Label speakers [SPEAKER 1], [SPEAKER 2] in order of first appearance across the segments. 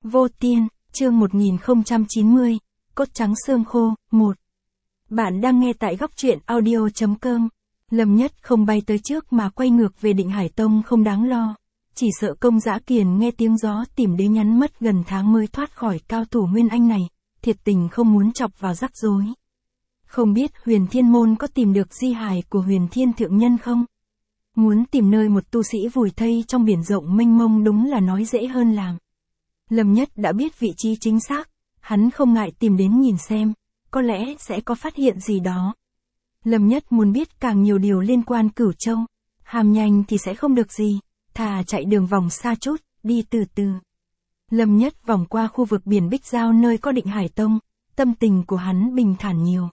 [SPEAKER 1] Vô Tiên, chương 1090, Cốt trắng xương khô, 1. Bạn đang nghe tại góc truyện audio.com. Lâm Nhất không bay tới trước mà quay ngược về Định Hải Tông không đáng lo. Chỉ sợ Công Dã Kiền nghe tiếng gió tìm đến nhắn mất gần tháng mới thoát khỏi cao thủ Nguyên Anh này, thiệt tình không muốn chọc vào rắc rối. Không biết Huyền Thiên Môn có tìm được di hài của Huyền Thiên Thượng Nhân không? Muốn tìm nơi một tu sĩ vùi thây trong biển rộng mênh mông đúng là nói dễ hơn làm. Lâm Nhất đã biết vị trí chính xác, hắn không ngại tìm đến nhìn xem, có lẽ sẽ có phát hiện gì đó. Lâm Nhất muốn biết càng nhiều điều liên quan Cửu Châu, hàm nhanh thì sẽ không được gì, thà chạy đường vòng xa chút, đi từ từ. Lâm Nhất vòng qua khu vực biển Bích Giao nơi có Định Hải Tông, tâm tình của hắn bình thản nhiều.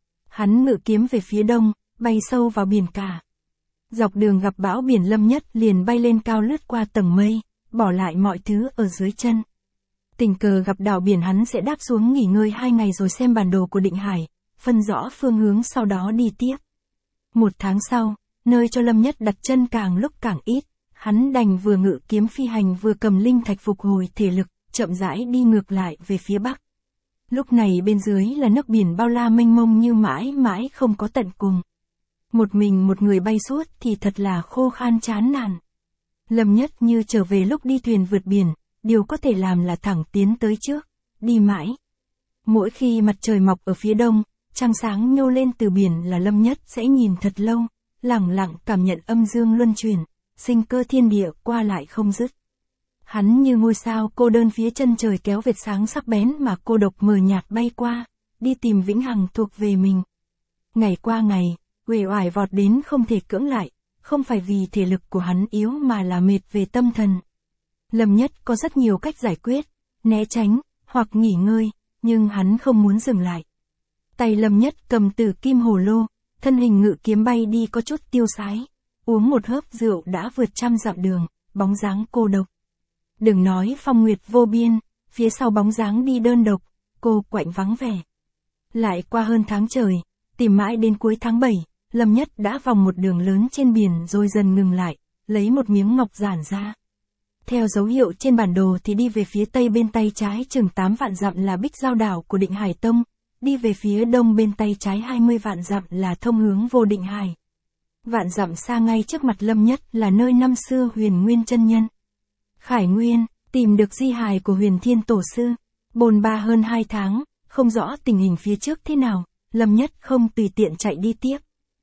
[SPEAKER 1] Hắn ngự kiếm về phía đông, bay sâu vào biển cả. Dọc đường gặp bão biển Lâm Nhất liền bay lên cao lướt qua tầng mây, bỏ lại mọi thứ ở dưới chân. Tình cờ gặp đảo biển hắn sẽ đáp xuống nghỉ ngơi 2 ngày rồi xem bản đồ của Định Hải, phân rõ phương hướng sau đó đi tiếp. 1 tháng sau, nơi cho Lâm Nhất đặt chân càng lúc càng ít, hắn đành vừa ngự kiếm phi hành vừa cầm linh thạch phục hồi thể lực, chậm rãi đi ngược lại về phía bắc. Lúc này bên dưới là nước biển bao la mênh mông như mãi mãi không có tận cùng. Một mình một người bay suốt thì thật là khô khan chán nản. Lâm Nhất như trở về lúc đi thuyền vượt biển, điều có thể làm là thẳng tiến tới trước, đi mãi. Mỗi khi mặt trời mọc ở phía đông, trăng sáng nhô lên từ biển là Lâm Nhất sẽ nhìn thật lâu, lặng lặng cảm nhận âm dương luân chuyển, sinh cơ thiên địa qua lại không dứt. Hắn như ngôi sao cô đơn phía chân trời kéo vệt sáng sắc bén mà cô độc mờ nhạt bay qua, đi tìm vĩnh hằng thuộc về mình. Ngày qua ngày, uể oải vọt đến không thể cưỡng lại, không phải vì thể lực của hắn yếu mà là mệt về tâm thần. Lâm Nhất có rất nhiều cách giải quyết, né tránh, hoặc nghỉ ngơi, nhưng hắn không muốn dừng lại. Tay Lâm Nhất cầm Tử Kim Hồ Lô, thân hình ngự kiếm bay đi có chút tiêu sái, uống một hớp rượu đã vượt 100 dặm đường, bóng dáng cô độc. Đừng nói phong nguyệt vô biên, phía sau bóng dáng đi đơn độc, cô quạnh vắng vẻ. Lại qua hơn tháng trời, tìm mãi đến cuối tháng 7, Lâm Nhất đã vòng một đường lớn trên biển rồi dần ngừng lại, lấy một miếng ngọc giản ra. Theo dấu hiệu trên bản đồ thì đi về phía tây bên tay trái chừng 8 vạn dặm là Bích Giao đảo của Định Hải Tông, đi về phía đông bên tay trái 20 vạn dặm là thông hướng vô Định Hải. Vạn dặm xa ngay trước mặt Lâm Nhất là nơi năm xưa Huyền Nguyên chân nhân Khải Nguyên tìm được di hài của Huyền Thiên Tổ sư. Bồn ba hơn 2 tháng, không rõ tình hình phía trước thế nào, Lâm Nhất không tùy tiện chạy đi tiếp.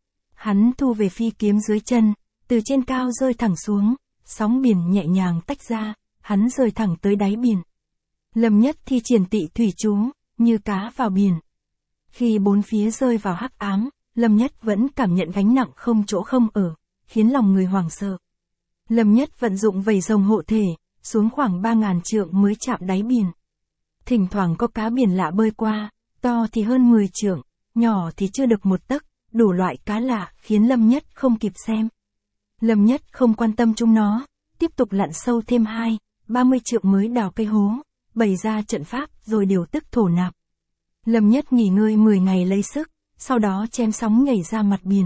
[SPEAKER 1] Hắn thu về phi kiếm dưới chân, từ trên cao rơi thẳng xuống, sóng biển nhẹ nhàng tách ra, hắn rơi thẳng tới đáy biển. Lâm Nhất thi triển Tị thủy chú, như cá vào biển. Khi bốn phía rơi vào hắc ám, Lâm Nhất vẫn cảm nhận gánh nặng không chỗ không ở, khiến lòng người hoảng sợ. Lâm Nhất vận dụng vẩy rồng hộ thể, xuống khoảng 3000 trượng mới chạm đáy biển. Thỉnh thoảng có cá biển lạ bơi qua, to thì hơn 10 trượng, nhỏ thì chưa được 1 tấc, đủ loại cá lạ khiến Lâm Nhất không kịp xem. Lâm Nhất không quan tâm chúng nó, tiếp tục lặn sâu thêm 30 trượng mới đào cây hố, bày ra trận pháp rồi điều tức thổ nạp. Lâm Nhất nghỉ ngơi 10 ngày lấy sức, sau đó chém sóng nhảy ra mặt biển.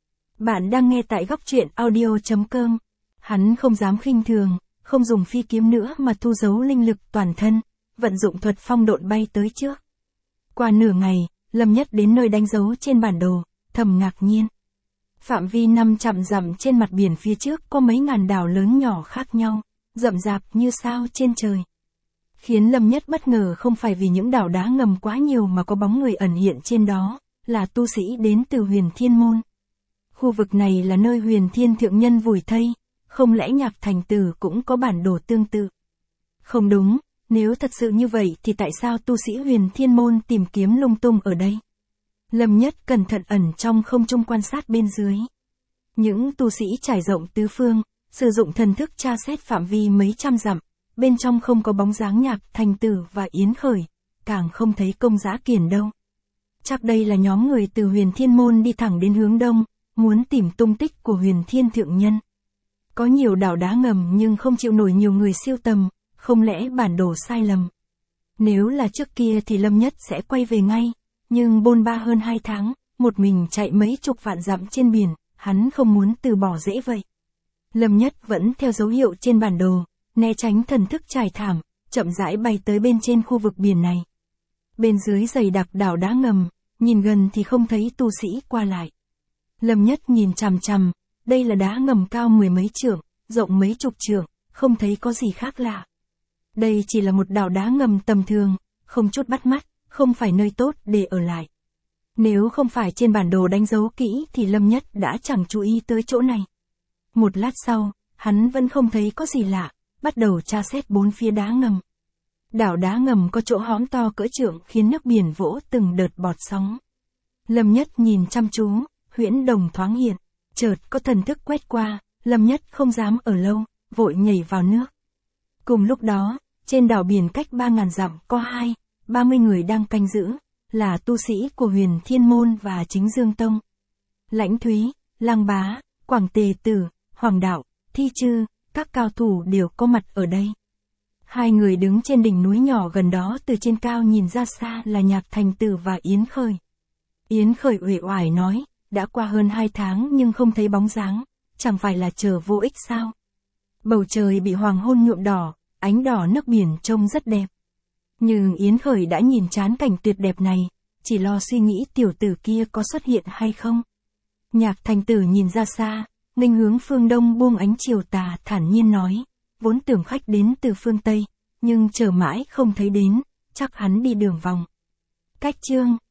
[SPEAKER 1] Bạn đang nghe tại góc truyện audio.com. Hắn không dám khinh thường, không dùng phi kiếm nữa mà thu giấu linh lực toàn thân, vận dụng thuật phong độn bay tới trước. Qua nửa ngày, Lâm Nhất đến nơi đánh dấu trên bản đồ, thầm ngạc nhiên. Phạm vi 500 dặm trên mặt biển phía trước có mấy ngàn đảo lớn nhỏ khác nhau, rậm rạp như sao trên trời. Khiến Lâm Nhất bất ngờ không phải vì những đảo đá ngầm quá nhiều mà có bóng người ẩn hiện trên đó, là tu sĩ đến từ Huyền Thiên Môn. Khu vực này là nơi Huyền Thiên Thượng Nhân vùi thây, không lẽ Nhạc Thành Tử cũng có bản đồ tương tự? Không đúng, nếu thật sự như vậy thì tại sao tu sĩ Huyền Thiên Môn tìm kiếm lung tung ở đây? Lâm Nhất cẩn thận ẩn trong không trung quan sát bên dưới. Những tu sĩ trải rộng tứ phương, sử dụng thần thức tra xét phạm vi mấy trăm dặm, bên trong không có bóng dáng Nhạc Thành Tử và Yến Khởi, càng không thấy Công Dã Kiền đâu. Chắc đây là nhóm người từ Huyền Thiên Môn đi thẳng đến hướng đông, muốn tìm tung tích của Huyền Thiên Thượng Nhân. Có nhiều đảo đá ngầm nhưng không chịu nổi nhiều người siêu tầm, không lẽ bản đồ sai lầm? Nếu là trước kia thì Lâm Nhất sẽ quay về ngay, nhưng bôn ba hơn 2 tháng, một mình chạy mấy chục vạn dặm trên biển, hắn không muốn từ bỏ dễ vậy. Lâm Nhất vẫn theo dấu hiệu trên bản đồ, né tránh thần thức trải thảm, chậm rãi bay tới bên trên khu vực biển này. Bên dưới dày đặc đảo đá ngầm, nhìn gần thì không thấy tu sĩ qua lại. Lâm Nhất nhìn chằm chằm, đây là đá ngầm cao mười mấy trượng, rộng mấy chục trượng, không thấy có gì khác lạ. Đây chỉ là một đảo đá ngầm tầm thường, không chút bắt mắt, không phải nơi tốt để ở lại. Nếu không phải trên bản đồ đánh dấu kỹ thì Lâm Nhất đã chẳng chú ý tới chỗ này. Một lát sau, hắn vẫn không thấy có gì lạ, bắt đầu tra xét bốn phía đá ngầm. Đảo đá ngầm có chỗ hõm to cỡ trượng khiến nước biển vỗ từng đợt bọt sóng. Lâm Nhất nhìn chăm chú, huyễn đồng thoáng hiện, chợt có thần thức quét qua, Lâm Nhất không dám ở lâu, vội nhảy vào nước. Cùng lúc đó, trên đảo biển cách 3.000 dặm có 30 người đang canh giữ, là tu sĩ của Huyền Thiên Môn và Chính Dương Tông. Lãnh Thúy, Lăng Bá, Quảng Tề Tử, Hoàng Đạo, Thi Chư, các cao thủ đều có mặt ở đây. Hai người đứng trên đỉnh núi nhỏ gần đó, từ trên cao nhìn ra xa là Nhạc Thành Tử và Yến Khởi. Yến Khởi uể oải nói, đã qua hơn 2 tháng nhưng không thấy bóng dáng, chẳng phải là chờ vô ích sao? Bầu trời bị hoàng hôn nhuộm đỏ, ánh đỏ nước biển trông rất đẹp. Nhưng Yến Khởi đã nhìn chán cảnh tuyệt đẹp này, chỉ lo suy nghĩ tiểu tử kia có xuất hiện hay không. Nhạc Thành Tử nhìn ra xa, nghênh hướng phương đông buông ánh chiều tà, thản nhiên nói, vốn tưởng khách đến từ phương Tây, nhưng chờ mãi không thấy đến, chắc hắn đi đường vòng. Cách chương